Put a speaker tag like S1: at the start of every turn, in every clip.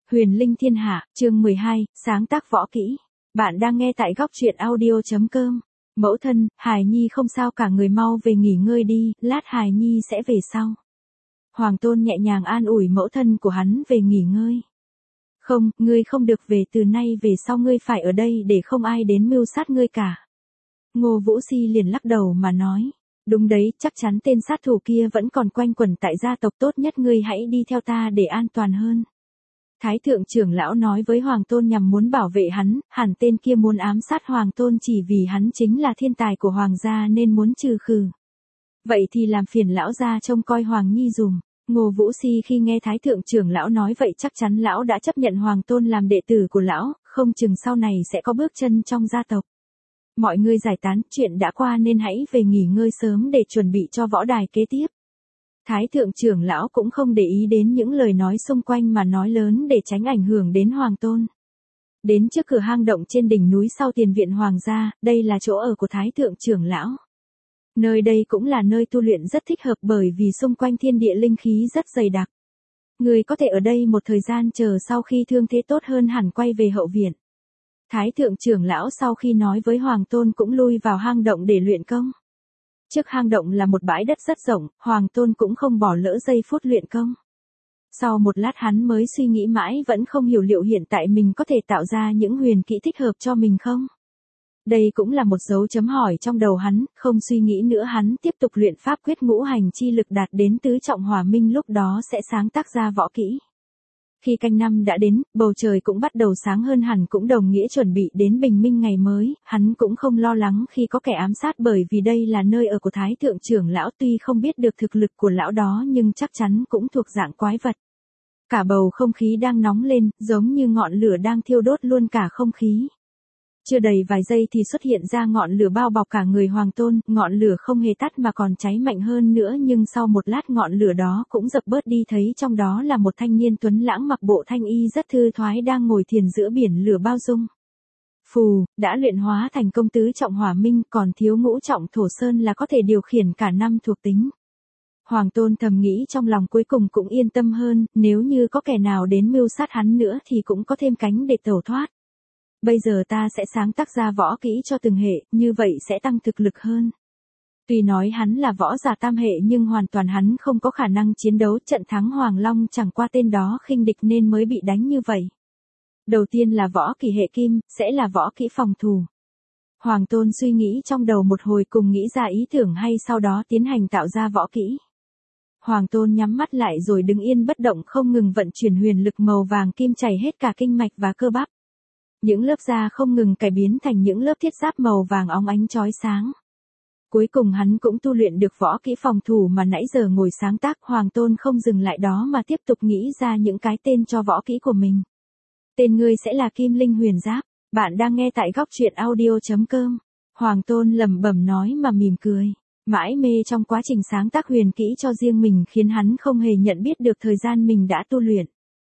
S1: Huyền Linh Thiên Hạ, chương 12, sáng tác võ kỹ. Bạn đang nghe tại góc truyện audio.com. Mẫu thân, Hài Nhi không sao cả, người mau về nghỉ ngơi đi, lát Hài Nhi sẽ về sau. Hoàng Tôn nhẹ nhàng an ủi mẫu thân của hắn về nghỉ ngơi. Không, ngươi không được về, từ nay về sau ngươi phải ở đây để không ai đến mưu sát ngươi cả. Ngô Vũ Si liền lắc đầu mà nói. Đúng đấy, chắc chắn tên sát thủ kia vẫn còn quanh quẩn tại gia tộc, tốt nhất ngươi hãy đi theo ta để an toàn hơn. Thái thượng trưởng lão nói với Hoàng Tôn nhằm muốn bảo vệ hắn, hẳn tên kia muốn ám sát Hoàng Tôn chỉ vì hắn chính là thiên tài của Hoàng gia nên muốn trừ khử. Vậy thì làm phiền lão gia trông coi Hoàng Nhi dùm. Ngô Vũ Si khi nghe Thái thượng trưởng lão nói vậy chắc chắn lão đã chấp nhận Hoàng Tôn làm đệ tử của lão, không chừng sau này sẽ có bước chân trong gia tộc. Mọi người giải tán, chuyện đã qua nên hãy về nghỉ ngơi sớm để chuẩn bị cho võ đài kế tiếp. Thái thượng trưởng lão cũng không để ý đến những lời nói xung quanh mà nói lớn để tránh ảnh hưởng đến Hoàng Tôn. Đến trước cửa hang động trên đỉnh núi sau tiền viện Hoàng gia, đây là chỗ ở của Thái thượng trưởng lão. Nơi đây cũng là nơi tu luyện rất thích hợp bởi vì xung quanh thiên địa linh khí rất dày đặc. Người có thể ở đây một thời gian chờ sau khi thương thế tốt hơn hẳn quay về hậu viện. Thái thượng trưởng lão sau khi nói với Hoàng Tôn cũng lui vào hang động để luyện công. Trước hang động là một bãi đất rất rộng, Hoàng Tôn cũng không bỏ lỡ giây phút luyện công. Sau một lát hắn mới suy nghĩ mãi vẫn không hiểu liệu hiện tại mình có thể tạo ra những huyền kỹ thích hợp cho mình không. Đây cũng là một dấu chấm hỏi trong đầu hắn, không suy nghĩ nữa hắn tiếp tục luyện pháp quyết ngũ hành chi lực đạt đến tứ trọng hỏa minh, lúc đó sẽ sáng tác ra võ kỹ. Khi canh năm đã đến, bầu trời cũng bắt đầu sáng hơn hẳn, cũng đồng nghĩa chuẩn bị đến bình minh ngày mới, hắn cũng không lo lắng khi có kẻ ám sát bởi vì đây là nơi ở của Thái thượng trưởng lão, tuy không biết được thực lực của lão đó nhưng chắc chắn cũng thuộc dạng quái vật. Cả bầu không khí đang nóng lên, giống như ngọn lửa đang thiêu đốt luôn cả không khí. Chưa đầy vài giây thì xuất hiện ra ngọn lửa bao bọc cả người Hoàng Tôn, ngọn lửa không hề tắt mà còn cháy mạnh hơn nữa, nhưng sau một lát ngọn lửa đó cũng dập bớt đi, thấy trong đó là một thanh niên tuấn lãng mặc bộ thanh y rất thư thoái đang ngồi thiền giữa biển lửa bao dung. Phù, đã luyện hóa thành công tứ trọng hỏa minh, còn thiếu ngũ trọng thổ sơn là có thể điều khiển cả năm thuộc tính. Hoàng Tôn thầm nghĩ trong lòng, cuối cùng cũng yên tâm hơn, nếu như có kẻ nào đến mưu sát hắn nữa thì cũng có thêm cánh để tẩu thoát. Bây giờ ta sẽ sáng tác ra võ kỹ cho từng hệ, như vậy sẽ tăng thực lực hơn. Tuy nói hắn là võ giả tam hệ nhưng hoàn toàn hắn không có khả năng chiến đấu, trận thắng Hoàng Long chẳng qua tên đó khinh địch nên mới bị đánh như vậy. Đầu tiên là võ kỹ hệ kim, sẽ là võ kỹ phòng thủ. Hoàng Tôn suy nghĩ trong đầu một hồi cùng nghĩ ra ý tưởng hay, sau đó tiến hành tạo ra võ kỹ. Hoàng Tôn nhắm mắt lại rồi đứng yên bất động, không ngừng vận chuyển huyền lực màu vàng kim chảy hết cả kinh mạch và cơ bắp. Những lớp da không ngừng cải biến thành những lớp thiết giáp màu vàng óng ánh chói sáng. Cuối cùng hắn cũng tu luyện được võ kỹ phòng thủ mà nãy giờ ngồi sáng tác. Hoàng Tôn không dừng lại đó mà tiếp tục nghĩ ra những cái tên cho võ kỹ của mình. Tên ngươi sẽ là Kim Linh Huyền Giáp. Bạn đang nghe tại góc truyện audio.com. Hoàng Tôn lẩm bẩm nói mà mỉm cười. Mãi mê trong quá trình sáng tác huyền kỹ cho riêng mình khiến hắn không hề nhận biết được thời gian mình đã tu luyện.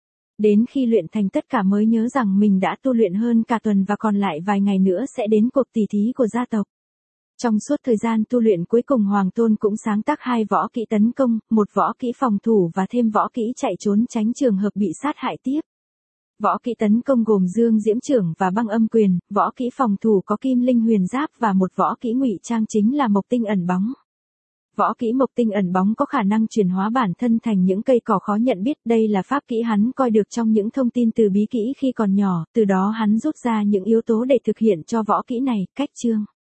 S1: Đến khi luyện thành tất cả mới nhớ rằng mình đã tu luyện hơn cả tuần và còn lại vài ngày nữa sẽ đến cuộc tỷ thí của gia tộc. Trong suốt thời gian tu luyện cuối cùng Hoàng Tôn cũng sáng tác 2 võ kỹ tấn công, 1 võ kỹ phòng thủ và thêm võ kỹ chạy trốn tránh trường hợp bị sát hại tiếp. Võ kỹ tấn công gồm Dương Diễm Chưởng và Băng Âm Quyền, võ kỹ phòng thủ có Kim Linh Huyền Giáp và một võ kỹ ngụy trang chính là Mộc Tinh Ẩn Bóng. Võ kỹ Mộc Tinh Ẩn Bóng có khả năng chuyển hóa bản thân thành những cây cỏ khó nhận biết, đây là pháp kỹ hắn coi được trong những thông tin từ bí kỹ khi còn nhỏ, từ đó hắn rút ra những yếu tố để thực hiện cho võ kỹ này. Cách chương.